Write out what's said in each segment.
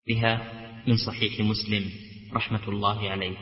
بها من صحيح مسلم رحمة الله عليه.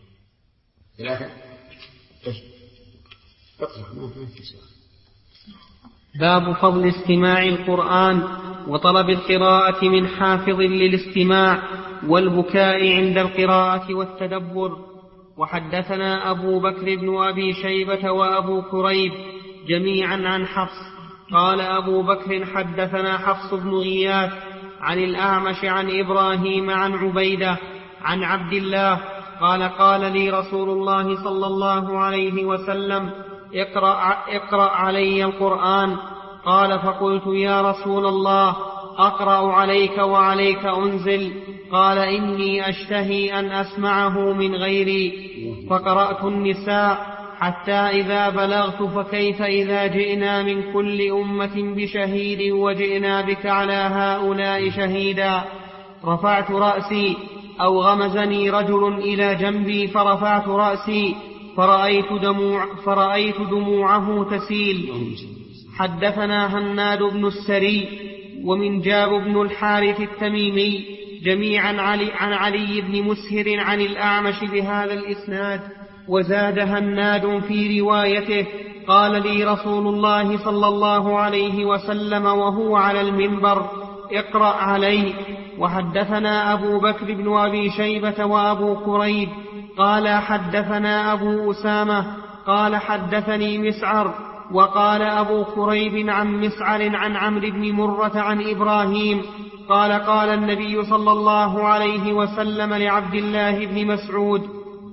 باب فضل استماع القرآن وطلب القراءة من حافظ للاستماع والبكاء عند القراءة والتدبر. وحدثنا أبو بكر بن أبي شيبة وأبو كريب جميعا عن حفص قال أبو بكر حدثنا حفص بن غياث عن الأعمش عن إبراهيم عن عبيدة عن عبد الله قال قال لي رسول الله صلى الله عليه وسلم اقرأ علي القرآن. قال فقلت يا رسول الله أقرأ عليك وعليك أنزل؟ قال إني أشتهي أن أسمعه من غيري. فقرأت النساء حتى إذا بلغت فكيف إذا جئنا من كل أمة بشهيد وجئنا بك على هؤلاء شهيدا. رفعت رأسي أو غمزني رجل إلى جنبي فرفعت رأسي فرأيت دموعه تسيل. حدثنا هناد بن السري ومنجاب بن الحارث التميمي جميعا عن علي بن مسهر عن الأعمش بهذا الإسناد. وزاد هناد في روايته قال لي رسول الله صلى الله عليه وسلم وهو على المنبر اقرأ علي. وحدثنا أبو بكر بن أبي شيبة وأبو كريب قال حدثنا أبو أسامة قال حدثني مسعر. وقال أبو كريب عن مسعر عن عمرو بن مرة عن إبراهيم قال قال النبي صلى الله عليه وسلم لعبد الله بن مسعود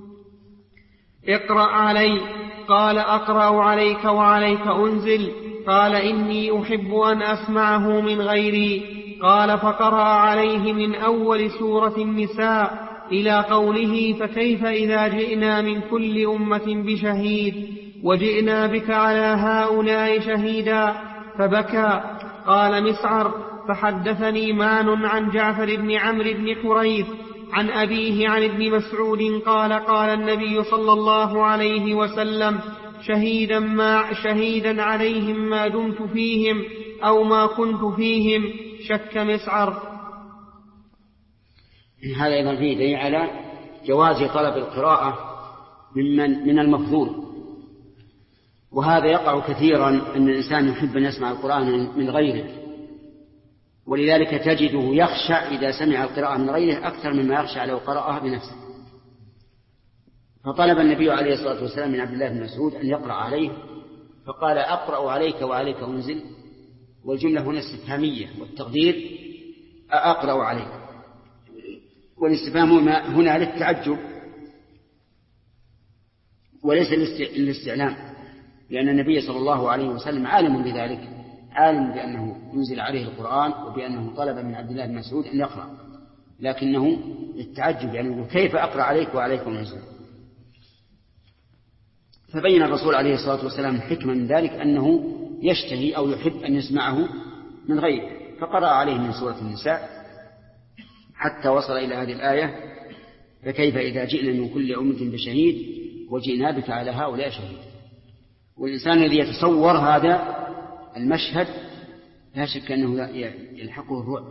اقرأ علي. قال أقرأ عليك وعليك أنزل؟ قال إني أحب أن أسمعه من غيري. قال فقرأ عليه من أول سورة النساء إلى قوله فكيف إذا جئنا من كل أمة بشهيد وجئنا بك على هؤلاء شهيدا فبكى. قال مسعر فحدثني مان عن جعفر بن عمرو بن حريث عن أبيه عن ابن مسعود قال قال النبي صلى الله عليه وسلم شهيدا عليهم ما دمت فيهم أو ما كنت فيهم. شك مسعر. هذا أيضا فيه دليل على جواز طلب القراءة من المفضول، وهذا يقع كثيرا أن الإنسان يحب أن يسمع القرآن من غيره، ولذلك تجده يخشع إذا سمع القراءة من غيره أكثر مما يخشع لو قرأها بنفسه. فطلب النبي عليه الصلاة والسلام من عبد الله بن مسعود أن يقرأ عليه فقال أقرأ عليك وعليك أنزل، والجملة هنا استفهامية والتقدير أقرأ عليك، والاستفهام هنا للتعجب وليس للاستعلام، لأن النبي صلى الله عليه وسلم عالم بذلك، عالم بأنه ينزل عليه القرآن وبأنه طلب من عبد الله بن مسعود أن يقرأ، لكنه للتعجب يعني كيف أقرأ عليك وعليك أنزل. فبين الرسول عليه الصلاة والسلام الحكمة من ذلك أنه يشتهي أو يحب أن يسمعه من غيره، فقرأ عليه من سورة النساء حتى وصل إلى هذه الآية فكيف إذا جئنا من كل أمة بشهيد وجئنا بك على هؤلاء شهيد. والإنسان الذي يتصور هذا المشهد لا شك أنه يلحقه الرعب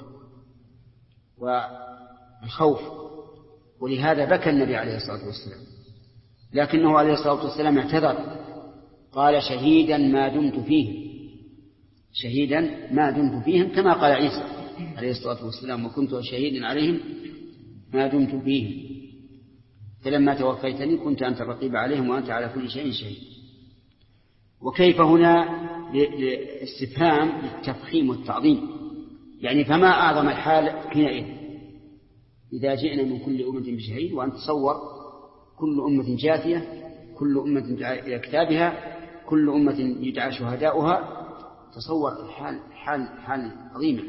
والخوف، ولهذا بكى النبي عليه الصلاة والسلام، لكنه عليه الصلاة والسلام اعتذر قال شهيدا ما دمت فيهم، شهيدا ما دمت فيهم، كما قال عيسى عليه الصلاة والسلام وكنت شهيدا عليهم ما دمت فيهم فلما توفيتني كنت أنت الرقيب عليهم وأنت على كل شيء شهيد. وكيف هنا لاستفهام للتفخيم والتعظيم، يعني فما أعظم الحال حينئذ إذا جئنا من كل أمة بشهيد، وأن تصور كل أمة جاثية، كل أمة إلى كتابها، كل أمة يدعى شهداؤها، تصور حال عظيمة.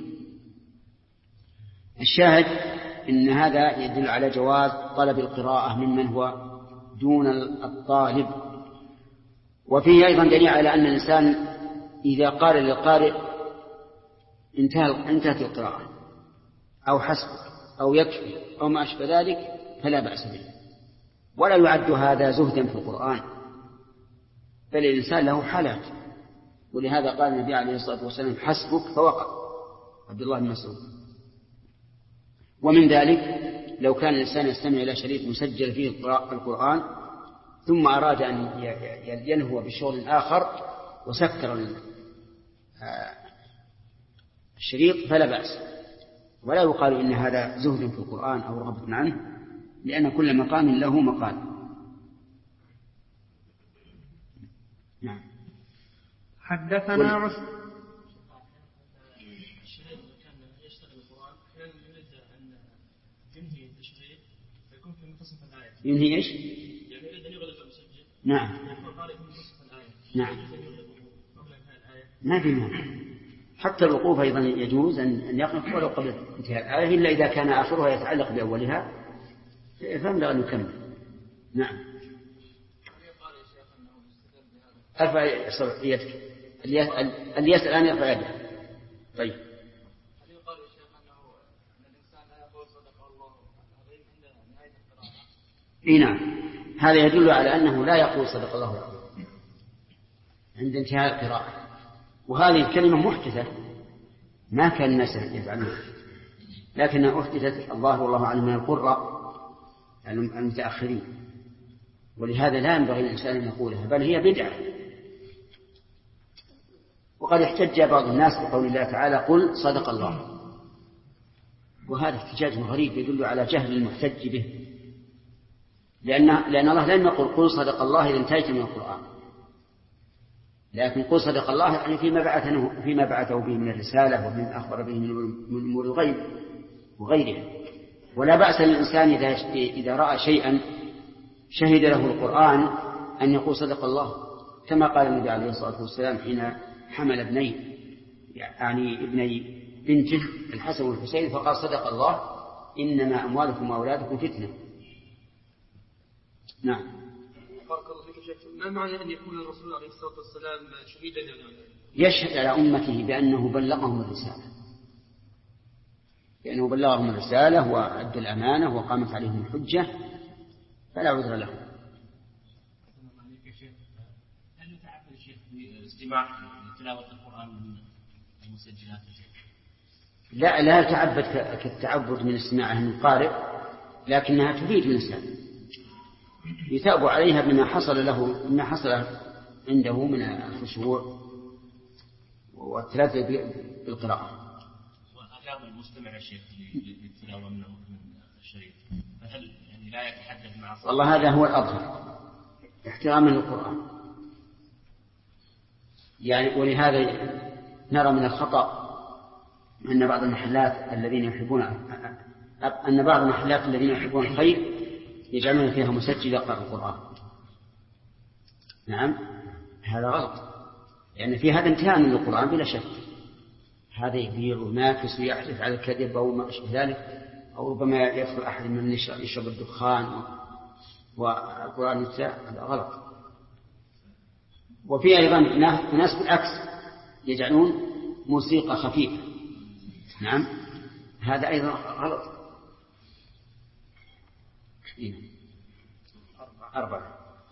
الشاهد إن هذا يدل على جواز طلب القراءة ممن هو دون الطالب. وفيه أيضا دليل على أن الإنسان إذا قال للقارئ انتهت القراءة أو حسبك أو يكفي أو ما أشبه ذلك فلا بأس به، ولا يعد هذا زهدا في القرآن، بل الإنسان له حالات، ولهذا قال النبي عليه الصلاة والسلام حسبك فوقع عبد الله بن مسعود. ومن ذلك لو كان الإنسان يستمع إلى شريط مسجل فيه القرآن ثم أراد أن ينهو بشغل آخر وسكر الشريط فلا بأس، ولا يقال إن هذا زهد في القرآن أو رغبة عنه، لأن كل مقام له مقال. نعم. حدثنا ينهي إيش؟ يعني يريد أن يغلق المسجل. نعم. نعم. ما في مانع. حتى الوقوف أيضا يجوز أن يقف ولو قبل انتهاء الآية، إلا إذا كان آخرها يتعلق بأولها فينبغي أن يكمل. نعم. ارفع يدك. اللي يسأل أن يرفع يده. طيب. هل يقال يا شيخ أن الإنسان لا يقول صدق الله العظيم عند نهاية القراءة؟ نعم، هذا يدل على أنه لا يقول صدق الله العظيم عند انتهاء القراءة، وهذه الكلمة محدثة ما كان الناس يفعلونها، لكنها أحدثت الله والله أعلم من القراء المتأخرين، ولهذا لا ينبغي للإنسان أن يقولها، بل هي بدعة. وقد احتج بعض الناس بقول الله تعالى قل صدق الله، وهذا احتجاج غريب يدل على جهل المحتج به، لأن الله لم يقل قل صدق الله إذا انتهيت من القرآن، لكن قل صدق الله يعني فيما بعثه به من الرسالة ومن أخبر به من أمور الغيب وغيرها. ولا بأس للإنسان إذا رأى شيئا شهد له القرآن أن يقول صدق الله، كما قال النبي عليه الصلاة والسلام حين حمل ابنين، يعني ابني بنته الحسن والحسين، فقال صدق الله إنما أموالكم وأولادكم فتنة. نعم. بارك الله فيك شيخ، ما معنى أن يكون الرسول عليه الصلاة والسلام شهيدا يعني؟ يشهد على أمته بأنه بلغهم الرسالة، لأنه بلغهم الرسالة وأدى الأمانة وقامت عليهم الحجة، فلا عذر له. هل يتعبد الشيخ بالاستماع لتلاوة القرآن من المسجلات؟ لا يتعبد كالتعبد من استماعه من القارئ، لكنها تفيد الإنسان، يتاب عليها بما حصل عنده من الخشوع والتلذذ بالقراءة. وآداب المستمع يا شيخ للتلاوة من الشريط، فهل يعني لا يتحدث مع صاحبه؟ والله هذا هو الأظهر احتراما للقرآن، يعني ولهذا نرى من الخطأ أن بعض المحلات الذين يحبون الخير يجعلون فيها مسجل يقرأ القرآن. نعم، هذا غلط، لأن في هذا امتهان للقرآن بلا شك، هذا يبيع وينافس ويحلف على الكذب أو ما أشبه ذلك، أو ربما يدخل أحد من يشرب الدخان والقرآن يتساء، هذا غلط. وفي أيضا ناس بالعكس يجعلون موسيقى خفيفة، نعم، هذا أيضا غلط. 4.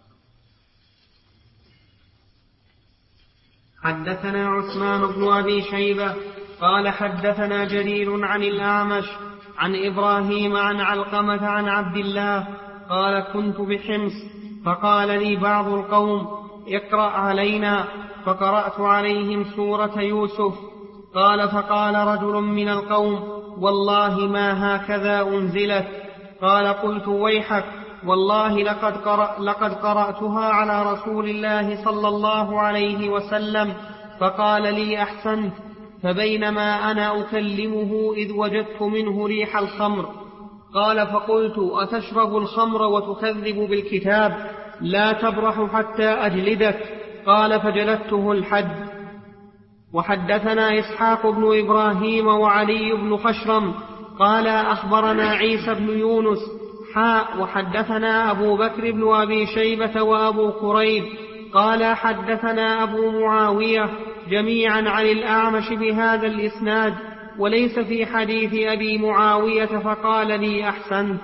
حدثنا عثمان بن أبي شيبة قال حدثنا جرير عن الأعمش عن إبراهيم عن علقمة عن عبد الله قال كنت بحمص فقال لي بعض القوم اقرأ علينا، فقرأت عليهم سورة يوسف. قال فقال رجل من القوم والله ما هكذا أنزلت. قال قلت ويحك والله لقد قرأتها على رسول الله صلى الله عليه وسلم. فقال لي أحسنت. فبينما أنا أكلمه إذ وجدت منه ريح الخمر. قال فقلت أتشرب الخمر وتكذب بالكتاب؟ لا تبرح حتى أجلدك. قال فجلدته الحد. وحدثنا إسحاق بن إبراهيم وعلي بن خشرم قال أخبرنا عيسى بن يونس وحدثنا أبو بكر بن أبي شيبة وأبو كريب قال حدثنا أبو معاوية جميعا عن الأعمش بهذا الإسناد وليس في حديث أبي معاوية فقال لي أحسنت.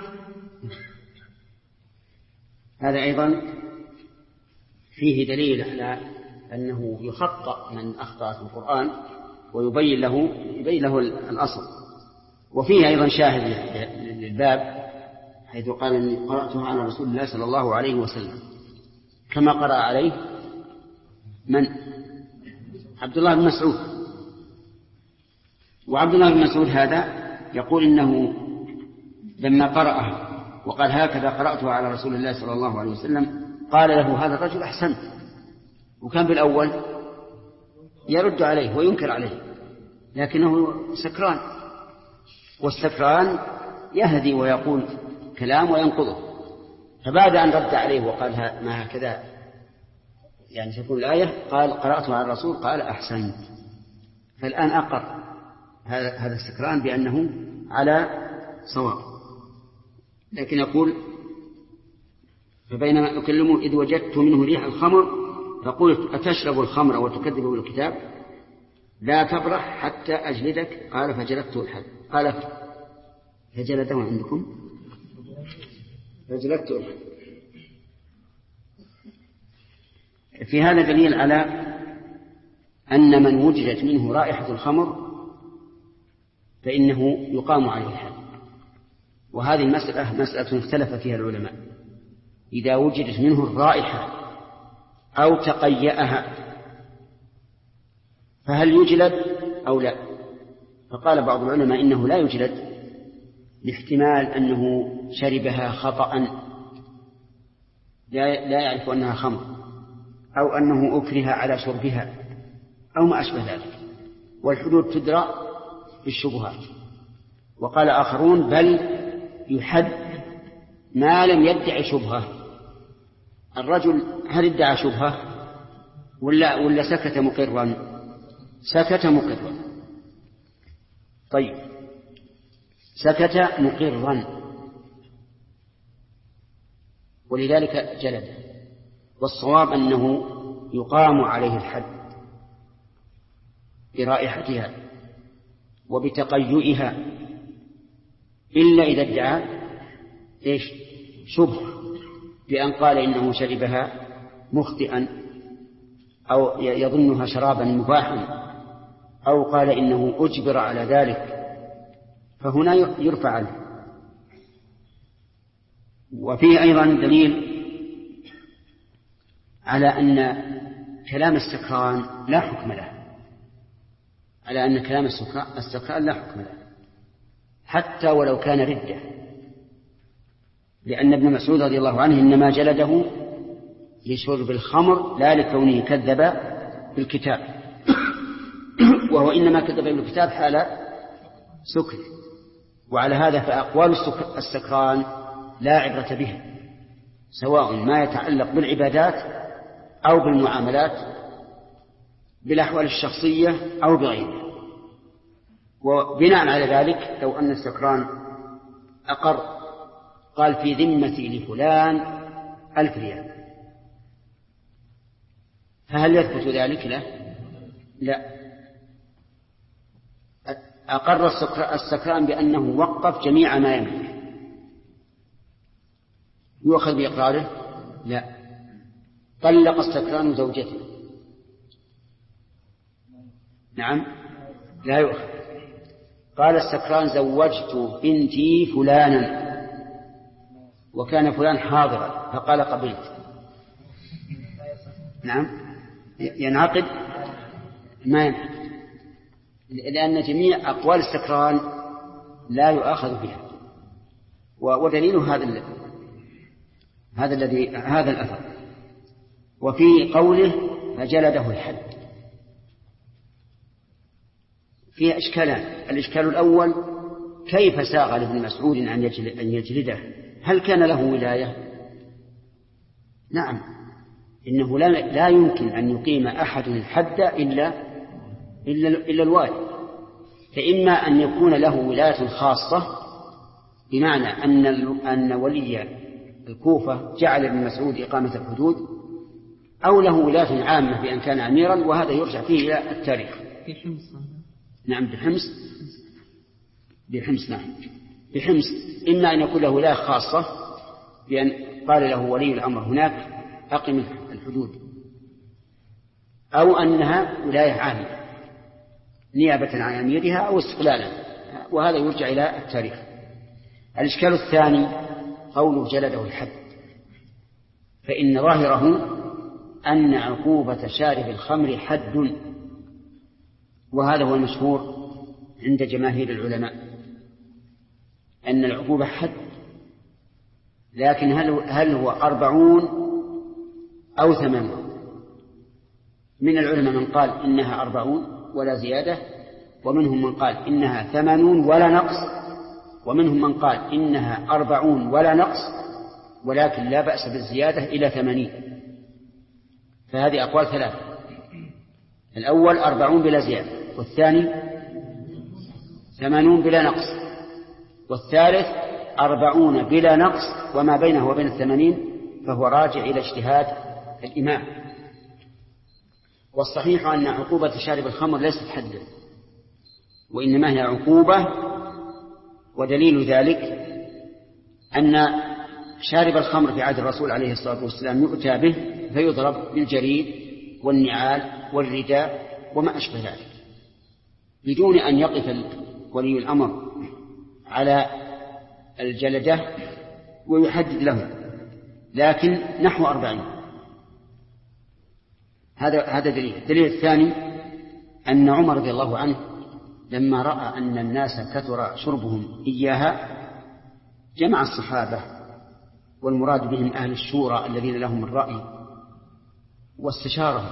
هذا أيضا فيه دليل على أنه يخطأ من أخطأ في القرآن ويبين له الأصل، وفيه أيضا شاهد للباب حيث قال إني قرأتها على رسول الله صلى الله عليه وسلم، كما قرأ عليه من؟ عبد الله بن مسعود. وعبد الله بن مسعود هذا يقول إنه لما قرأها وقال هكذا قرأتها على رسول الله صلى الله عليه وسلم قال له هذا الرجل أحسنت، وكان بالأول يرد عليه وينكر عليه لكنه سكران، والسكران يهدي ويقول كلام وينقضه. فبعد أن رد عليه وقال ما هكذا يعني تكون الآية قال قرأتها على الرسول قال أحسنت. فالآن أقر هذا السكران بأنه على صواب. لكن يقول فبينما أكلمه إذ وجدت منه ريح الخمر فقلت أتشرب الخمر وتكذب بالكتاب لا تبرح حتى أجلدك قال فجلدته الحد. قال فجلده عندكم فجلدته الحد. في هذا دليل على أن من وجدت منه رائحة الخمر فإنه يقام عليه الحد. وهذه المسألة مسألة اختلف فيها العلماء، إذا وجدت منه الرائحة أو تقيأها فهل يجلد أو لا؟ فقال بعض العلماء إنه لا يجلد لاحتمال أنه شربها خطأ لا يعرف أنها خمر، أو أنه أكره على شربها أو ما أشبه ذلك، والحدود تدرى بالشبهات. وقال آخرون بل يحد ما لم يدعي شبهة. الرجل هل ادعى شبهة ولا سكت مقرا؟ سكت مقرا. طيب سكت مقرا ولذلك جلد. والصواب أنه يقام عليه الحد برائحتها وبتقيؤها إلا إذا ادعى شبه بأن قال إنه شربها مخطئا أو يظنها شرابا مباحا أو قال إنه أجبر على ذلك، فهنا يرفع عنه. وفيه أيضا دليل على أن كلام السكران لا حكم له، على أن كلام السكران لا حكم له حتى ولو كان ردة، لأن ابن مسعود رضي الله عنه إنما جلده لشرب الخمر لا لكونه كذب بالكتاب، وهو إنما كذب بالكتاب حال سكر. وعلى هذا فأقوال السكران لا عبرة بها، سواء ما يتعلق بالعبادات أو بالمعاملات بالأحوال الشخصية أو بغيرها. وبناء على ذلك لو أن السكران أقر قال في ذمتي لفلان 1000 ريال، فهل يثبت ذلك له؟ لا. أقر السكران بأنه وقف جميع ما يملك، يؤخذ بإقراره؟ لا. طلق السكران زوجته، نعم لا يؤخذ. قال السكران زوجت بنتي فلانا وكان فلان حاضرا فقال قبلت، نعم ينعقد؟ ما ينعقد، لأن جميع أقوال السكران لا يؤاخذ بها. ودليل هذا الأثر. وفي قوله فجلده الحد فيه إشكالان. الإشكال الأول كيف ساغ لابن مسعود أن يجلده؟ هل كان له ولاية؟ نعم، إنه لا يمكن أن يقيم أحد الحد إلا الوالي. فإما أن يكون له ولاية خاصة بمعنى أن ولي الكوفة جعل ابن مسعود إقامة الحدود، أو له ولاية عامة بأن كان أميرا، وهذا يرجع فيه إلى التاريخ. نعم بحمص نعم بحمص. إما أن يكون له ولاية خاصة بأن قال له ولي الأمر هناك أقم الحدود، أو أنها ولاية عامة نيابة عن أميرها أو استقلالا وهذا يرجع إلى التاريخ. الإشكال الثاني قوله جلده الحد، فإن ظاهره أن عقوبة شارب الخمر حد، وهذا هو المشهور عند جماهير العلماء أن العقوبة حد، لكن هل هو 40 أو 80؟ من العلماء من قال إنها 40 ولا زيادة، ومنهم من قال إنها 80 ولا نقص، ومنهم من قال إنها 40 ولا نقص ولكن لا بأس بالزيادة إلى 80. فهذه أقوال ثلاثة: الأول 40 بلا زيادة، والثاني 80 بلا نقص، والثالث 40 بلا نقص، وما بينه وبين 80 فهو راجع إلى اجتهاد الإمام. والصحيح أن عقوبة شارب الخمر ليست حدا، وإنما هي عقوبة، ودليل ذلك أن شارب الخمر في عهد الرسول عليه الصلاة والسلام يؤتى به فيضرب بالجريد والنعال والرداء وما أشبه ذلك، بدون أن يقف ولي الأمر على الجلدة ويحدد له، لكن نحو 40. هذا دليل الثاني أن عمر رضي الله عنه لما رأى أن الناس كثر شربهم إياها جمع الصحابة، والمراد بهم أهل الشورى الذين لهم الرأي، واستشارهم،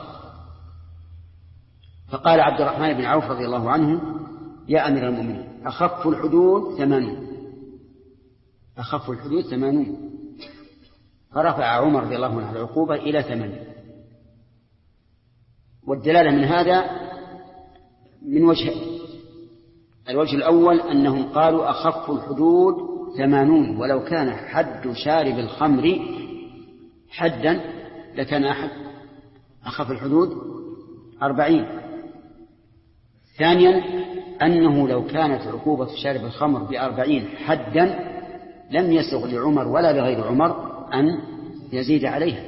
فقال عبد الرحمن بن عوف رضي الله عنه: يا أمير المؤمنين، أخف الحدود 80. أخف الحدود 80. فرفع عمر رضي الله عنه العقوبة إلى 80. والدلالة من هذا من وجهين: الوجه الأول أنهم قالوا أخف الحدود 80، ولو كان حد شارب الخمر حدا لكان أخف الحدود 40. ثانيا أنه لو كانت عقوبة شارب الخمر ب40 حدا لم يسغ لعمر ولا لغير عمر أن يزيد عليها،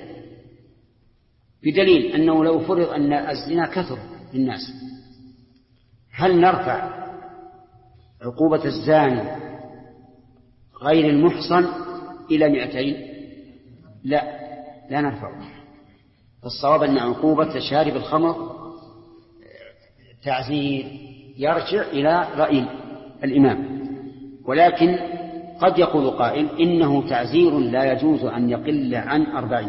بدليل أنه لو فرض أن الزنا كثر للناس، هل نرفع عقوبة الزاني غير المحصن إلى 200؟ لا نرفعه. فالصواب أن عقوبة شارب الخمر تعزير يرجع إلى رأي الإمام، ولكن قد يقول قائل إنه تعزير لا يجوز أن يقل عن 40،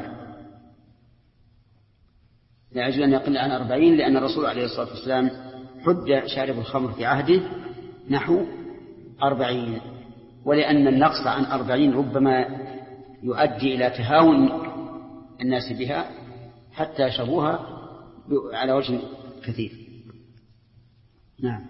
لا يجوز أن يقل عن 40، لأن الرسول عليه الصلاة والسلام حد شارب الخمر في عهده نحو 40، ولأن النقص عن 40 ربما يؤدي إلى تهاون الناس بها حتى يشربوها على وجه كثير. نعم.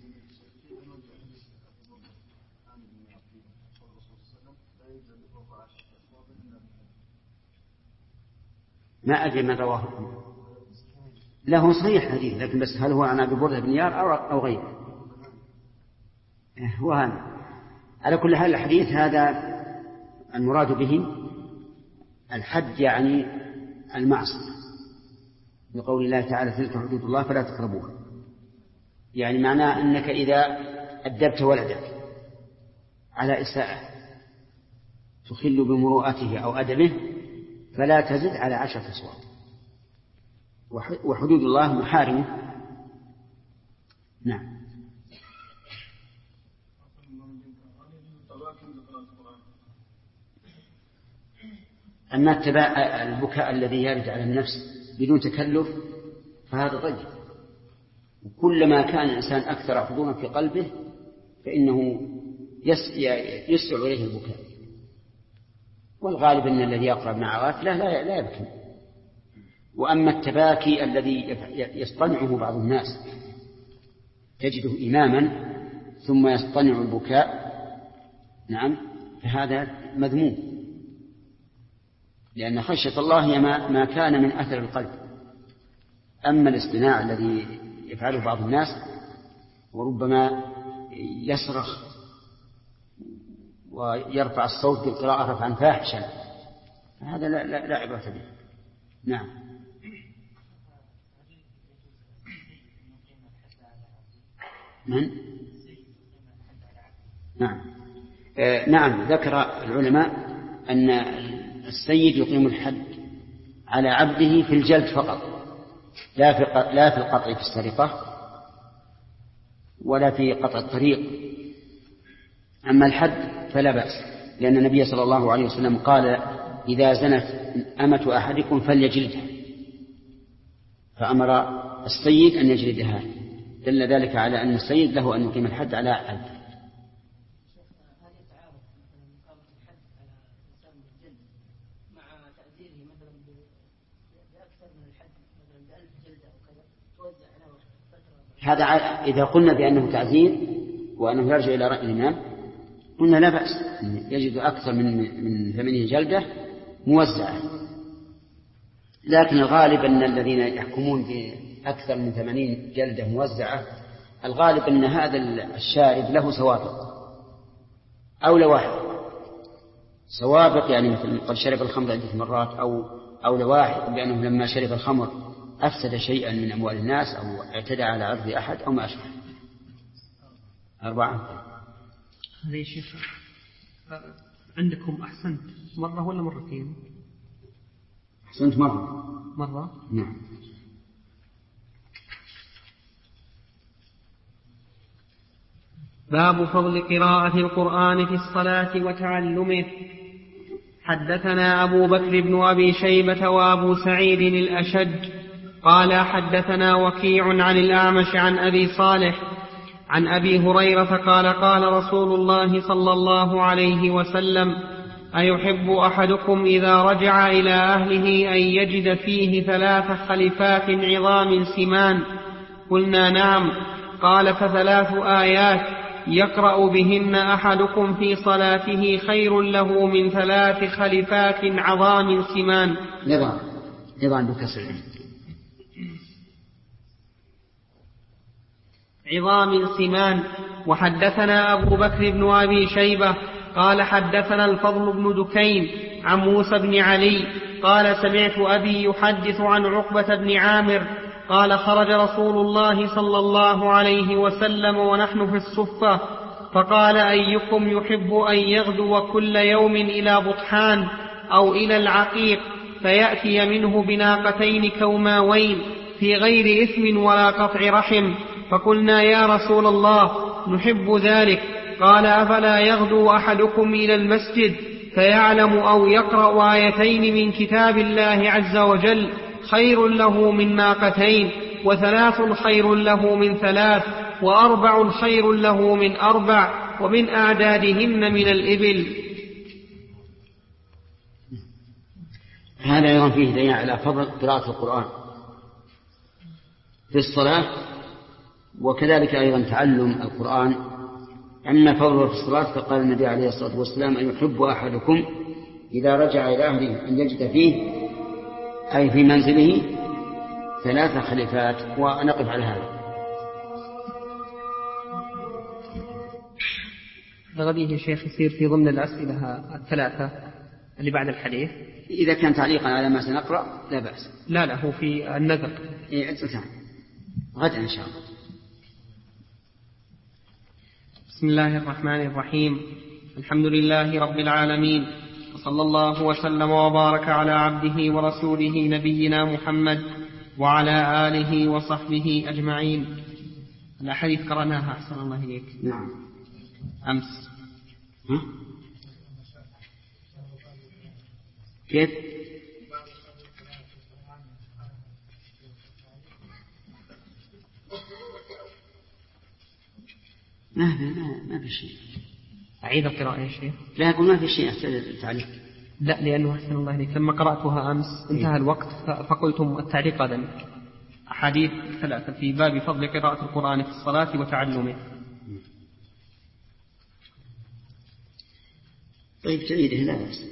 ما أدري من رواه، له صحيح حديث، لكن بس هل هو عن أبي بردة بن يار أو غيره؟ وهذا على كل حال الحديث هذا المراد به الحد، يعني المعصية، بقول الله تعالى: تلك حدود الله فلا تقربوها. يعني معناه أنك إذا أدبت ولدك على إساءة تخل بمروءته أو أدبه فلا تزد على 10 أصوات. وحدود الله محارمه. نعم. أما البكاء الذي يرد على النفس بدون تكلف فهذا طيب، وكلما كان الإنسان أكثر حضورا في قلبه فإنه يسرع إليه البكاء، والغالب أن الذي يقرأ مع غافلة لا يبكي. وأما التباكي الذي يصطنعه بعض الناس تجده إماما ثم يصطنع البكاء، نعم، فهذا مذموم، لأن خشية الله هي ما كان من أثر القلب. أما الاصطناع الذي يفعله بعض الناس وربما يصرخ ويرفع الصوت بالقراءة رفعا فاحشا هذا لا عبرة به. نعم. من؟ نعم ذكر العلماء أن السيد يقيم الحد على عبده في الجلد فقط، لا في القطع في السرقة ولا في قطع الطريق. أما الحد فلا بأس، لأن النبي صلى الله عليه وسلم قال إذا زنت أمة أحدكم فليجلدها، فأمر السيد أن يجلدها، دل ذلك على أن السيد له أن يقيم الحد على عبده. هذا إذا قلنا بأنه تعزير وأنه يرجع إلى رأي الإمام قلنا لا بأس، يجد أكثر من 80 جلدة موزعة. لكن الغالب أن الذين يحكمون بأكثر من 80 جلدة موزعة الغالب أن هذا الشارب له سوابق أو لواحق. سوابق يعني مثل قد شرب الخمر عدة مرات، أو لواحق بأنه لما شرب الخمر أفسد شيئا من أموال الناس أو اعتدى على عرض أحد أو ما أشبه. 4. هذا يا شيخ عندكم أحسنت مرة ولا مرتين؟ أحسنت مرة. نعم. باب فضل قراءة القرآن في الصلاة وتعلمه. حدثنا أبو بكر بن أبي شيبة وأبو سعيد الأشج قال حدثنا وكيع عن الأعمش عن أبي صالح عن أبي هريرة قال قال رسول الله صلى الله عليه وسلم أيحب أحدكم إذا رجع إلى أهله أن يجد فيه 3 خلفات عظام سمان؟ قلنا نعم. قال ف3 آيات يقرأ بهن أحدكم في صلاته خير له من 3 خلفات عظام سمان. نظام بكسر عظام سمان. وحدثنا أبو بكر بن أبي شيبة قال حدثنا الفضل بن دكين عن موسى بن علي قال سمعت أبي يحدث عن عقبة بن عامر قال خرج رسول الله صلى الله عليه وسلم ونحن في الصفة فقال أيكم يحب أن يغدو كل يوم إلى بطحان أو إلى العقيق فيأتي منه بناقتين كوماوين في غير إثم ولا قطع رحم؟ فقلنا يا رسول الله نحب ذلك. قال أفلا يغدو أحدكم إلى المسجد فيعلم أو يقرأ آيتين من كتاب الله عز وجل خير له من ناقتين، 3 خير له من 3، 4 خير له من 4، ومن أعدادهن من الإبل. هذا أيضا فيه دليل على فضل قراءة القرآن في الصلاة، وكذلك أيضا تعلم القرآن. أما فضله في الصلاة فقال النبي عليه الصلاة والسلام أن يحب أحدكم إذا رجع إلى أهله أن يجد فيه أي في منزله 3 خليفات. ونقف على هذا. غديه يا شيخ يصير في ضمن الأسئلة 3 اللي بعد الحديث. إذا كان تعليقا على ما سنقرأ لا بأس. لا هو في النذر. غدا إن شاء الله. بسم الله الرحمن الرحيم. الحمد لله رب العالمين، وصلى الله وسلم وبارك على عبده ورسوله نبينا محمد وعلى آله وصحبه أجمعين. الأحاديث قرأناها أحسن الله إليك. نعم. أمس. كيف؟ ما في شيء. أعيد القراءة يا شيخ. لا أقول ما في شيء تعليق. لا لأنه أحسن الله إليك لما قرأتها أمس انتهى الوقت فقلتم التعليق غدا. أحاديث 3 في باب فضل قراءة القرآن في الصلاة وتعلمه. طيب جيد. لا بأس.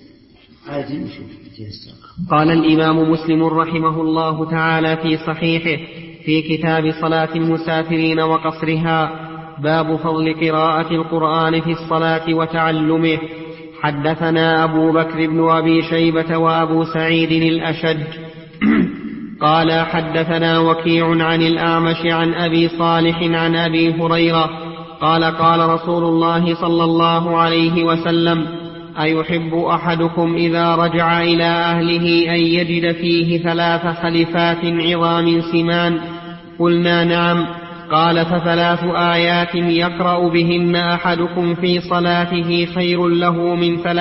قال الإمام مسلم رحمه الله تعالى في صحيحه في كتاب صلاة المسافرين وقصرها باب فضل قراءة القرآن في الصلاة وتعلمه. حدثنا أبو بكر بن أبي شيبة وأبو سعيد الأشج قال حدثنا وكيع عن الأعمش عن أبي صالح عن أبي هريرة قال قال رسول الله صلى الله عليه وسلم: أيحب أحدكم إذا رجع إلى أهله أن يجد فيه 3 خلفات عظام سمان؟ قلنا: نعم. قال: ف3 آيات يقرأ بهن أحدكم في صلاته خير له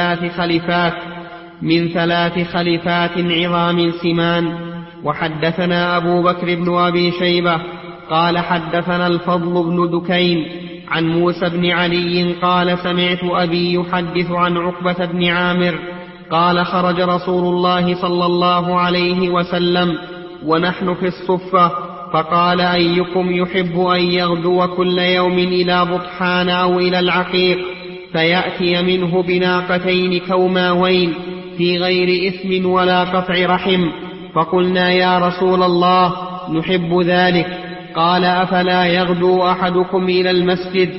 من 3 خلفات عظام سمان. وحدثنا أبو بكر بن أبي شيبة قال حدثنا الفضل بن دكين عن موسى بن علي قال: سمعت أبي يحدث عن عقبة بن عامر قال: خرج رسول الله صلى الله عليه وسلم ونحن في الصفة، فقال: أيكم يحب أن يغدو كل يوم إلى بطحان أو إلى العقيق فيأتي منه بناقتين كوماوين في غير إثم ولا قطع رحم؟ فقلنا: يا رسول الله، نحب ذلك. قال: أفلا يغدو أحدكم إلى المسجد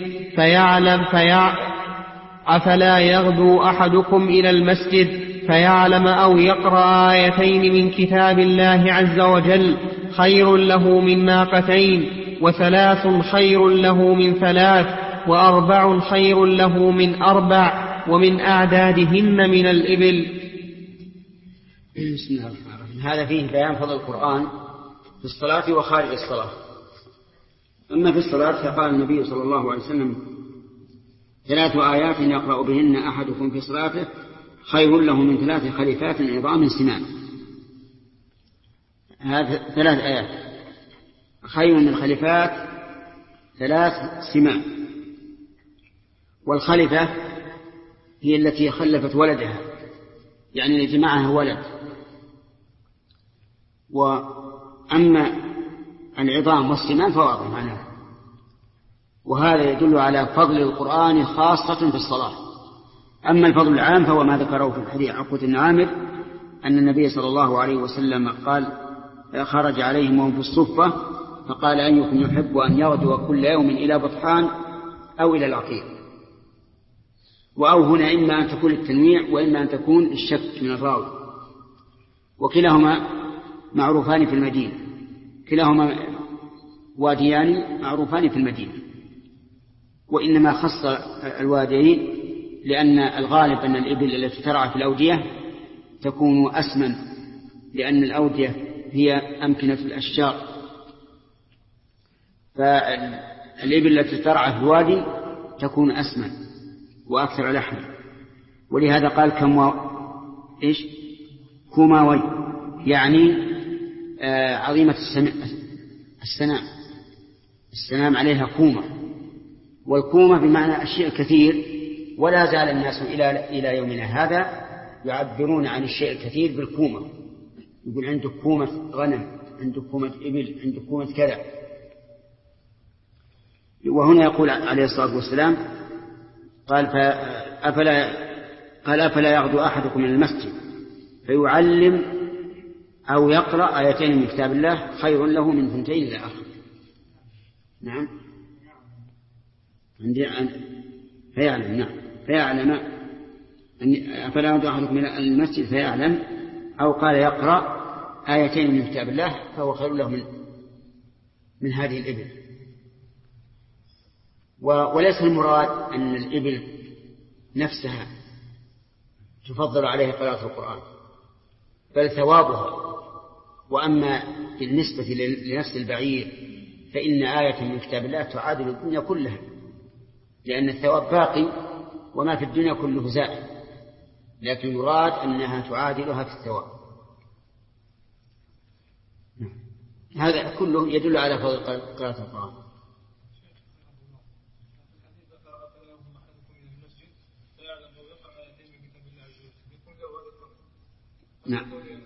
فيعلم أو يقرأ آيتين من كتاب الله عز وجل خير له من ناقتين، 3 خير له من 3، 4 خير له من 4، ومن أعدادهن من الإبل. بسم الله الرحمن الرحيم. هذا فيه بيان فضل القرآن في الصلاة وخارج الصلاة. أما في الصلاة فقال النبي صلى الله عليه وسلم: 3 آيات يقرأ بهن أحدكم في صلاته خير له من 3 خلفات عظام سمان. هذه 3 آيات خير من خلفات 3 سمان. والخلفة هي التي خلفت ولدها، يعني التي معها ولد. وأما العظام والسمان فواضح معناه. وهذا يدل على فضل القرآن خاصة في الصلاة. أما الفضل العام فهو ما ذكره في الحديث عقبة بن عامر أن النبي صلى الله عليه وسلم قال: خرج عليهم وهم في الصفة فقال: أيكم يحب أن يغدو كل يوم إلى بطحان أو إلى العقيق. وأو هنا إما أن تكون التنويع وإما أن تكون الشك من الراوي، وكلاهما معروفان في المدينة، كلاهما واديان معروفان في المدينة، وإنما خص الواديين لأن الغالب أن الإبل التي ترعى في الأودية تكون أسمن، لأن الأودية هي أمكنة الأشجار، فالإبل التي ترعى في الوادي تكون أسمن وأكثر لحما. ولهذا قال كوماوي، يعني عظيمة السنام عليها كومة، والكومة بمعنى الشيء الكثير. ولا زال الناس إلى يومنا هذا يعبرون عن الشيء الكثير بالكومة، يقول عندك كومة غنم، عندك كومة إبل، عندك كومة كذا. وهنا يقول عليه الصلاة والسلام قال: أفلا يغدو أحدكم من المسجد فيعلم أو يقرأ آيتين من كتاب الله خير له من 2 إلى آخر. نعم، فيعلم. نعم، فيعلم أفلا يغدو أحدكم من المسجد فيعلم، أو قال يقرأ آيتين من كتاب الله فهو خير له من هذه الإبل. وليس المراد أن الإبل نفسها تفضل عليها قراءة القرآن، بل ثوابها. وأما بالنسبة لنفس البعير فإن آية من كتاب الله تعادل الدنيا كلها، لأن الثواب باقي وما في الدنيا كله زائد، لكن يراد أنها تعادلها في الثواب. هذا كله يدل على فضل قراءة القرآن. نعم.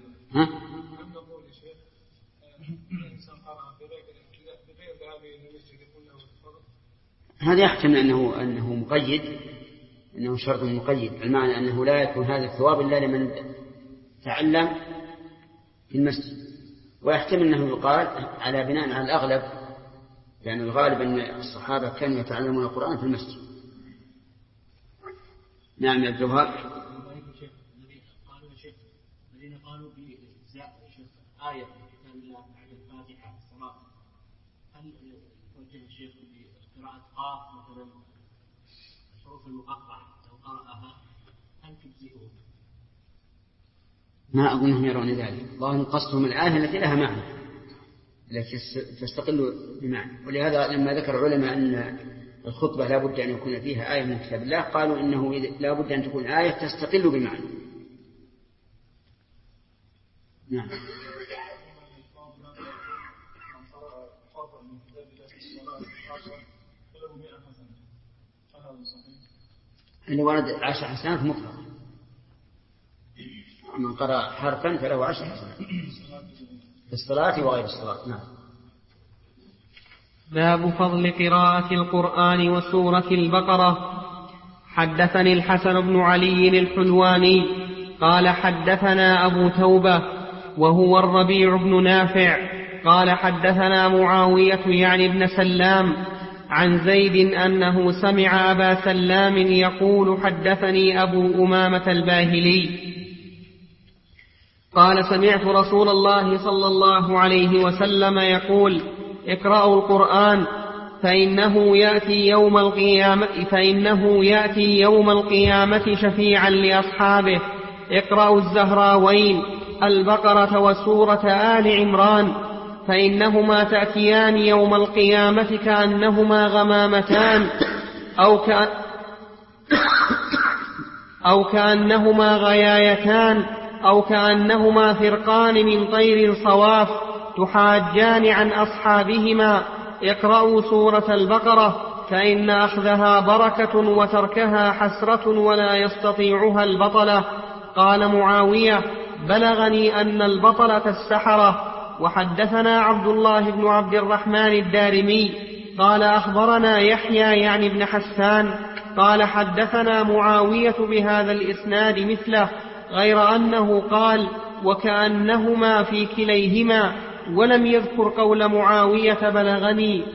هذا يحتمل أنه مقيد، أنه شرط مقيد، المعنى أنه لا يكون هذا الثواب إلا لمن تعلم في المسجد. ويحتمل أنه يقال على بناء على الأغلب، لأن الغالب أن الصحابة كانوا يتعلمون القرآن في المسجد. نعم يا الجوهر. الذين قالوا بإجزاء آية في كتاب الله بعد الفاتحة الصلاة، هل وجه الشيخ قراءة قاف مثلا الحروف المقطعة لو قرأها هل تجزئه؟ ما أظنهم يرون ذلك. الله قصدهم الآية التي لها معنى التي تستقل بمعنى. ولهذا لما ذكر العلماء أن الخطبة لا بد أن يكون فيها آية من كتاب الله قالوا إنه لا بد أن تكون آية تستقل بمعنى. نعم. اللي ورد 10 حسنات مطلقة، من قرأ حرفا فله 10 حسنات في الصلاة وغير الصلاة. نعم. باب فضل قراءة القرآن وسورة البقرة. حدثني الحسن بن علي الحلواني قال حدثنا أبو توبة وهو الربيع بن نافع قال حدثنا معاوية يعني ابن سلام عن زيد أنه سمع أبا سلام يقول حدثني أبو أمامة الباهلي قال سمعت رسول الله صلى الله عليه وسلم يقول اقرأوا القرآن فإنه يأتي يوم القيامة شفيعا لأصحابه. اقرأوا الزهراوين البقرة وسورة آل عمران فإنهما تأتيان يوم القيامة كأنهما غمامتان أو كأنهما غيايتان أو كأنهما فرقان من طير صواف تحاجان عن أصحابهما. اقرأوا سورة البقرة فإن أخذها بركة وتركها حسرة ولا يستطيعها البطلة. قال معاوية بلغني أن البطلة السحرة. وحدثنا عبد الله بن عبد الرحمن الدارمي قال أخبرنا يحيى يعني بن حسان قال حدثنا معاوية بهذا الإسناد مثله غير أنه قال وكأنهما في كليهما ولم يذكر قول معاوية بلغني.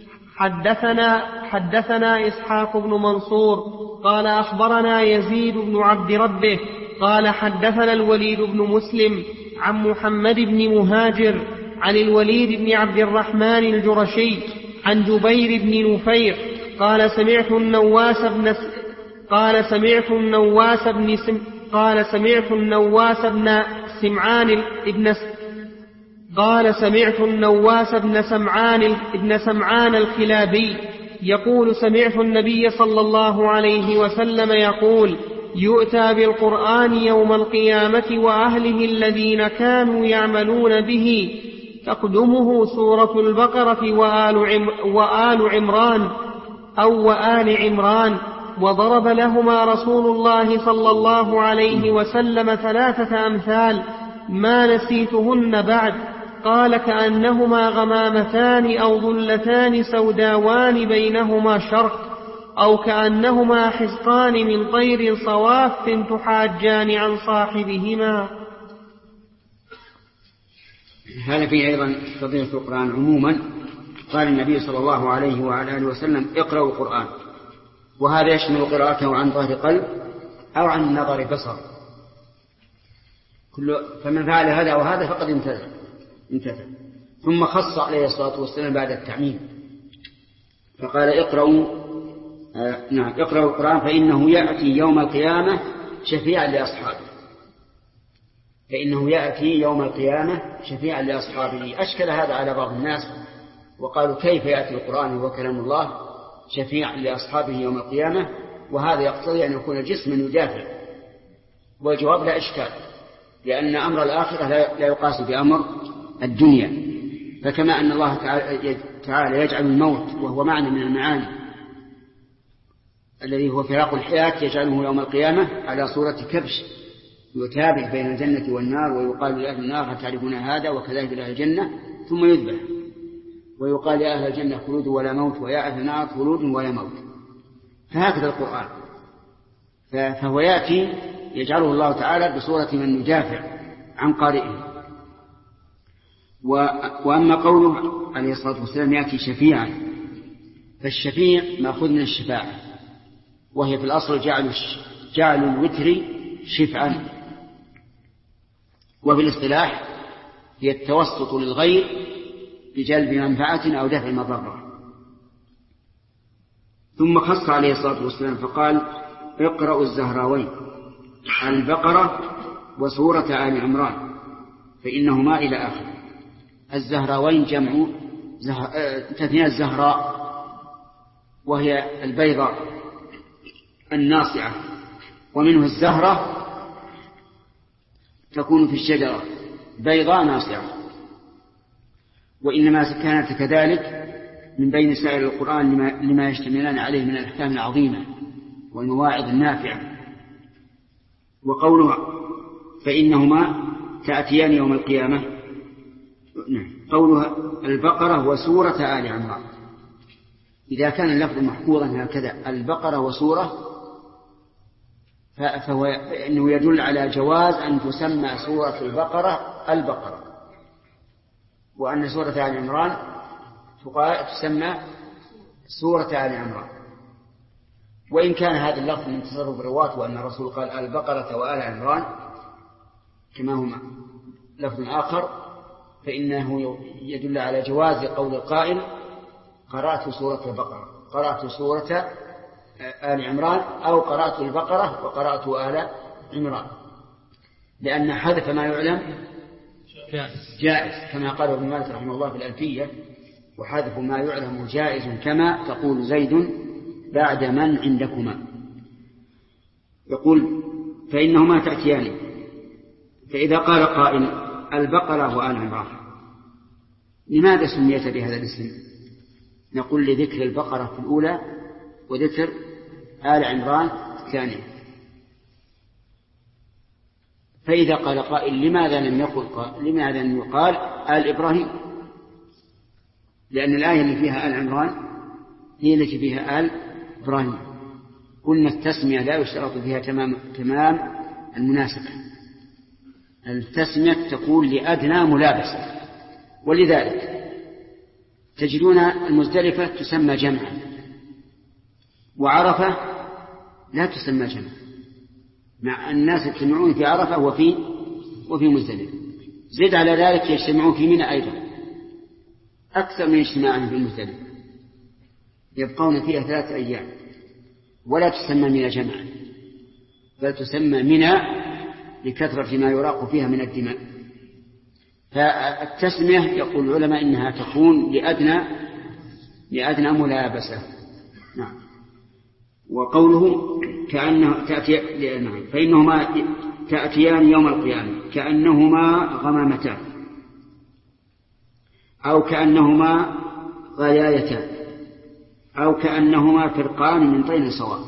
حدثنا إسحاق بن منصور قال أخبرنا يزيد بن عبد ربه قال حدثنا الوليد بن مسلم عن محمد بن مهاجر عن الوليد بن عبد الرحمن الجرشي عن جبير بن نفير قال سمعت النواس بن سمعان الكلابي يقول سمعت النبي صلى الله عليه وسلم يقول يؤتى بالقرآن يوم القيامة وأهله الذين كانوا يعملون به تقدمه سورة البقرة وآل عمران وضرب لهما رسول الله صلى الله عليه وسلم 3 أمثال ما نسيتهن بعد. قال كأنهما غمامتان أو ظلتان سوداوان بينهما شرق أو كأنهما حزقان من طير صواف تحاجان عن صاحبهما. هذا فيه أيضا فضيلة القرآن عموما. قال النبي صلى الله عليه وعلى آله وسلم اقرأوا القرآن، وهذا يشمل قراءته عن ظهر قلب أو عن نظر بصر. فمن فعل هذا وهذا فقد امتثل. ثم خص عليه الصلاة والسلام بعد التعميم فقال اقرأوا القرآن فإنه يأتي يوم القيامة شفيعا لأصحابه. أشكل هذا على بعض الناس وقالوا كيف يأتي القرآن وهو كلام الله شفيعا لأصحابه يوم القيامة وهذا يقتضي أن يكون جسما يدافع. والجواب لا إشكال، لأن أمر الآخرة لا يقاس بأمر الدنيا. فكما أن الله تعالى يجعل الموت وهو معنى من المعاني الذي هو فراق الحياة يجعله يوم القيامة على صورة كبش يتابع بين الجنة والنار ويقال لأهل النار هتعرفون هذا وكذلك لأهل الجنة ثم يذبح ويقال لأهل الجنة خلود ولا موت ويا أهل النار خلود ولا موت. فهكذا القرآن فهو يأتي يجعله الله تعالى بصورة من يدافع عن قارئه. وأما قوله عليه الصلاة والسلام يأتي شفيعا فالشفيع مأخوذ من الشفاعة وهي في الأصل جعل الوتر شفعا، وفي الاصطلاح هي التوسط للغير بجلب منفعة أو دفع مضرة. ثم خص عليه الصلاة والسلام فقال اقرأوا الزهراوين البقرة وسورة آل عمران فإنهما إلى آخر. الزهراوين جمع تثنية الزهراء وهي البيضاء الناصعة، ومنه الزهرة تكون في الشجرة بيضاء ناصعة، وإنما كانت كذلك من بين سائر القرآن لما يشتملان عليه من الأحكام العظيمة والمواعظ النافعة. وقولها فإنهما تأتيان يوم القيامة، قولها البقرة وسورة آل عمران، إذا كان اللفظ محفوظا هكذا البقرة وسورة فإنه يدل على جواز أن تسمى سورة البقرة، وأن سورة آل عمران تسمى سورة آل عمران. وإن كان هذا اللفظ من تصرف الرواة وأن الرسول قال البقرة وآل عمران كما هما لفظ آخر، فإنه يدل على جواز قول القائل قرأت سورة البقرة، قرأت سورة آل عمران، أو قرأت البقرة وقرأت آل عمران، لأن حذف ما يعلم جائز كما قال ابن مالك رحمه الله في الألفية وحذف ما يعلم جائز كما تقول زيد بعد من عندكما. يقول فإنهما تأتيان. فإذا قال قائل البقرة وآل عمران لماذا سميت بهذا الاسم؟ نقول لذكر البقرة في الأولى وذكر آل عمران الثانية. فإذا قال قائل لماذا لم يقال آل إبراهيم؟ لأن الآية اللي فيها آل عمران هي التي فيها آل إبراهيم. قلنا التسمية لا يشترط فيها تمام المناسبة، التسمية تكون لأدنى ملابسة، ولذلك تجدون المزدلفة تسمى جمعا وعرفة لا تسمى جمعا، مع الناس يجتمعون في عرفة وفي مزدلفة. زد على ذلك يجتمعون في منى أيضا أكثر من اجتماعهم في مزدلفة، يبقون فيها 3 أيام، ولا تسمى منى جمعا بل تسمى منى لكثرة ما يراق فيها من الدماء. فالتسمية يقول العلماء إنها تكون لأدنى ملابسة. نعم. وقوله كأنه فإنهما تأتيان يوم القيامة كأنهما غمامتان، أو كأنهما غيايتان، أو كأنهما فرقان من طين صواب.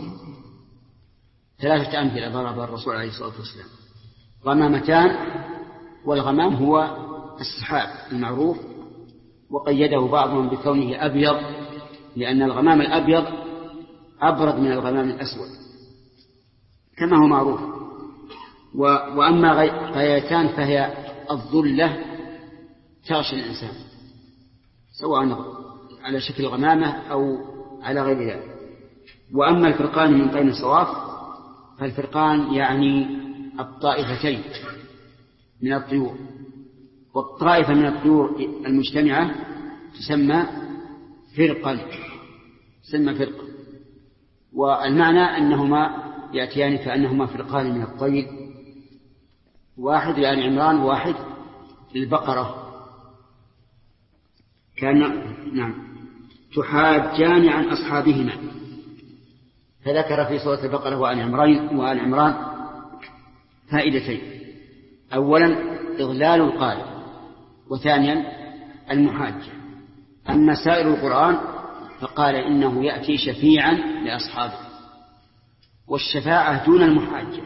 3 أمثلة ضرب الرسول عليه الصلاة والسلام. غمامتان، والغمام هو السحاب المعروف، وقيده بعضهم بكونه أبيض لأن الغمام الأبيض أبرد من الغمام الأسود كما هو معروف. وأما غيايتان فهي الظلة تغشى الإنسان سواء على شكل غمامة أو على غير ذلك. وأما الفرقان من طين صواف فالفرقان يعني الطائفتين من الطيور، والطائفة من الطيور المجتمعة تسمى فرقا. والمعنى أنهما يأتيان كأنهما فرقان من الطير، واحد لآل عمران وواحد للبقرة. تحاجان عن أصحابهما. فذكر في سورة البقرة وآل عمران فائدتين: أولا إضلال القارئ، وثانيا المحاجة. أما سائر القرآن فقال إنه يأتي شفيعا لأصحابه، والشفاعة دون المحاجة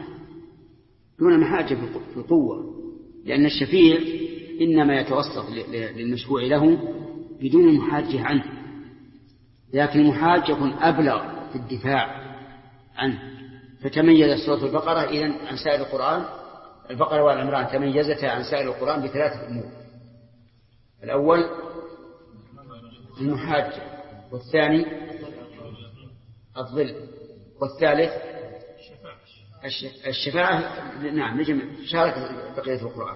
في القوة، لأن الشفيع إنما يتوسط للمشفوع له بدون المحاجة عنه، لكن المحاجة يكون أبلغ في الدفاع عنه. فتميز سورة البقرة إذن عن سائر القرآن، البقرة والعمران تميزتا عن سائر القرآن ب3 أمور: الأول المحاجة، والثاني الظل، والثالث الشفاعة. نعم، نجم شارك بقية القرآن.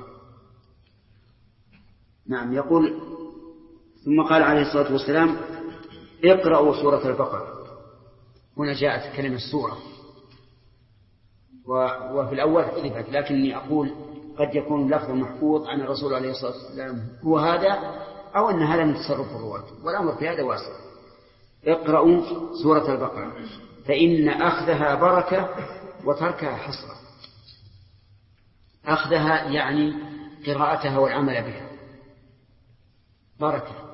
نعم. يقول ثم قال عليه الصلاة والسلام: اقرأوا سورة البقرة. هنا جاءت كلمة سورة، وفي الأول حذفت، لكني أقول قد يكون اللفظ محفوظ عن الرسول عليه الصلاة والسلام هو هذا، أو أن هذا من تصرف الرواة، والأمر في هذا واسع. اقرأوا سورة البقرة فإن أخذها بركة وتركها حسرة. أخذها يعني قراءتها والعمل بها بركة،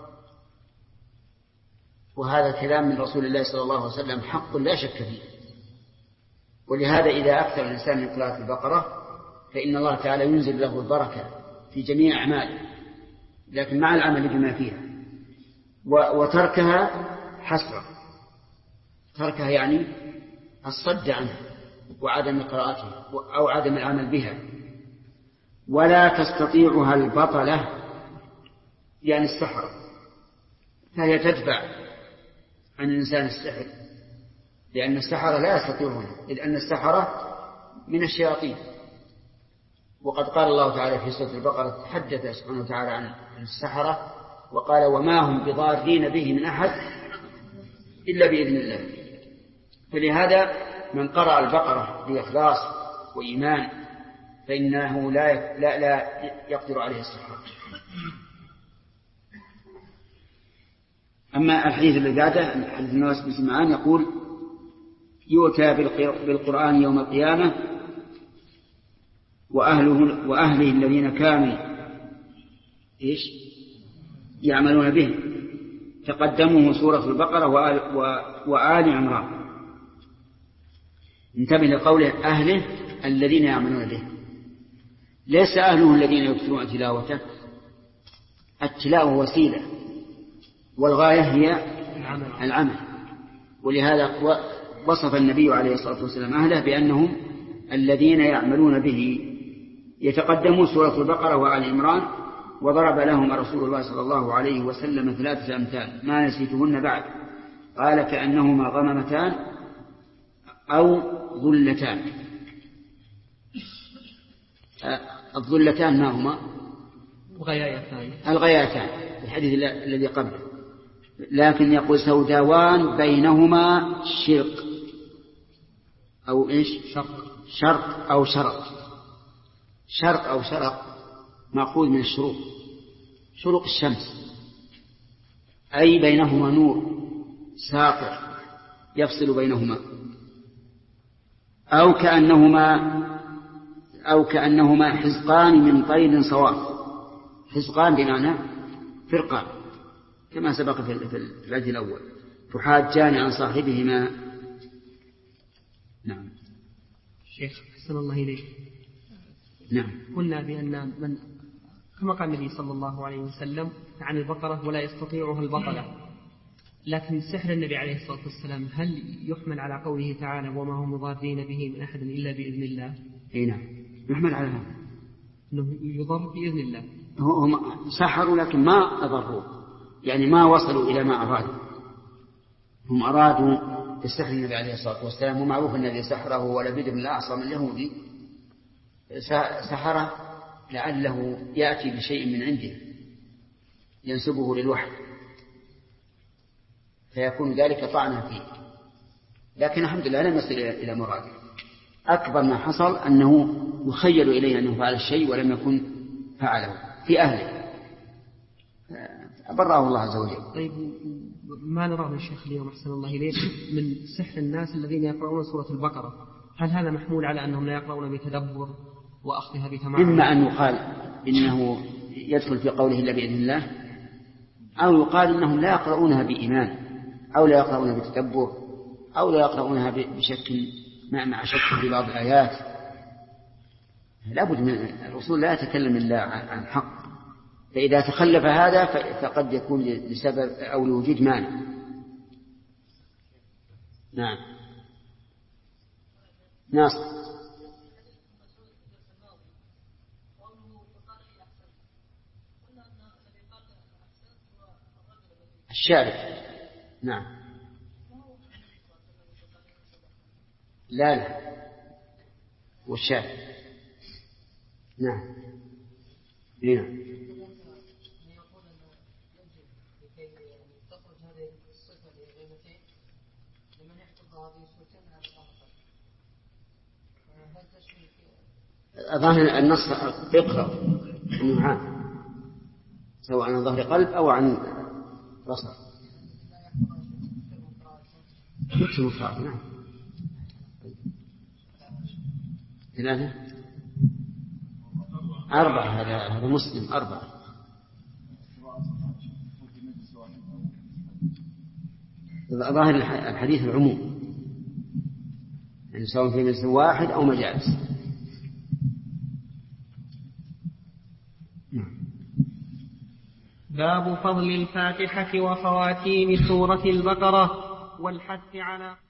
وهذا كلام من رسول الله صلى الله عليه وسلم حق لا شك فيه. ولهذا إذا أكثر الإنسان من قراءة البقرة فإن الله تعالى ينزل له البركة في جميع أعماله، لكن مع العمل بما فيها. وتركها حسرة، تركها يعني الصد عنها وعدم قراءتها أو عدم العمل بها. ولا تستطيعها البطلة يعني السحرة، فهي تدفع عن الإنسان السحر، لأن السحرة لا يستطيعون، إذ أن السحرة من الشياطين. وقد قال الله تعالى في سورة البقرة تحدث سبحانه وتعالى عن السحرة وقال وما هم بضارين به من أحد إلا بإذن الله. فلهذا من قرأ البقرة بإخلاص وإيمان فإنه لا يقدر عليه السحر. أما الحديث الذي بعده حديث النواس بن سمعان يقول يؤتى بالقرآن يوم القيامة وأهله الذين كانوا يعملون به، تقدمه سورة البقرة وآل عمران. انتبه لقوله أهله الذين يعملون به، ليس أهله الذين يكثرون تلاوته. التلاوة وسيلة والغاية هي العمل، ولهذا وصف النبي عليه الصلاة والسلام أهله بأنهم الذين يعملون به. يتقدمون سورة البقرة وآل عمران، وضرب لهم رسول الله صلى الله عليه وسلم 3 أمثال ما نسيتهن بعد، قال كأنهما غممتان أو ظلتان. الظلتان ما هما؟ الغياتان في الحديث الذي قبله، لكن يقول سوداوان بينهما شرق أو شرق أو شرق. شرق أو شرق مأخوذ من الشروق، شروق الشمس، أي بينهما نور ساطع يفصل بينهما. أو كأنهما حزقان من طير صواف. حزقان بمعنى فرقان كما سبق في العهد الأول، تحاجان عن صاحبهما. نعم. شيخ حسن الله إليك. نعم. قلنا بأن من كما قال النبي صلى الله عليه وسلم عن البقرة ولا يستطيعها البطلة، لكن سحر النبي عليه الصلاة والسلام هل يحمل على قوله تعالى وما هم ضارين به من أحد إلا بإذن الله؟ نعم يحمل على هذا أنه يضر بإذن الله. هم سحروا لكن ما أضروا، يعني ما وصلوا إلى ما أرادوا. هم أرادوا بسحر النبي عليه الصلاة والسلام، ومعروف الذي سحره ولبيد بن الأعصم اليهودي سحره لعله يأتي بشيء من عنده ينسبه للوحي فيكون ذلك طعنا فيه، لكن الحمد لله لم يصل إلى مراده. أكبر ما حصل أنه يخيل إليه أنه فعل الشيء ولم يكن فعله في أهله، أبرأه الله عز وجل. طيب ما نرى من الشيخ اليوم أحسن الله إليك من سحر الناس الذين يقرؤون سورة البقرة، هل هذا محمول على أنهم لا يقرؤون بتدبر وأخذها بتمام؟ إما أن يقال إنه يدخل في قوله إلا بإذن الله، أو يقال إنهم لا يقرؤونها بإيمان، أو لا يقرؤونها بتدبر، أو لا يقرؤونها بشك مع شك في بعض الآيات. لابد من الرسول لا يتكلم إلا عن حق، فإذا تخلف هذا فقد يكون لسبب أو لوجود مانع. نعم. ناصر. الشارع. نعم. لا والشارع. نعم. نعم. يقول أنه يجب لكي تخرج هذه الصفة لغيمتين لمن يحكم ظاهر النص اقرأ انه عام سواء عن ظهر قلب او عن بصر. مثل مفرد نعم. ثلاثة 4 هذا مسلم 4. ظاهر الحديث العموم يعني سواء في مجلس واحد أو مجالس. باب فضل الفاتحة وخواتيم سورة البقرة والحث على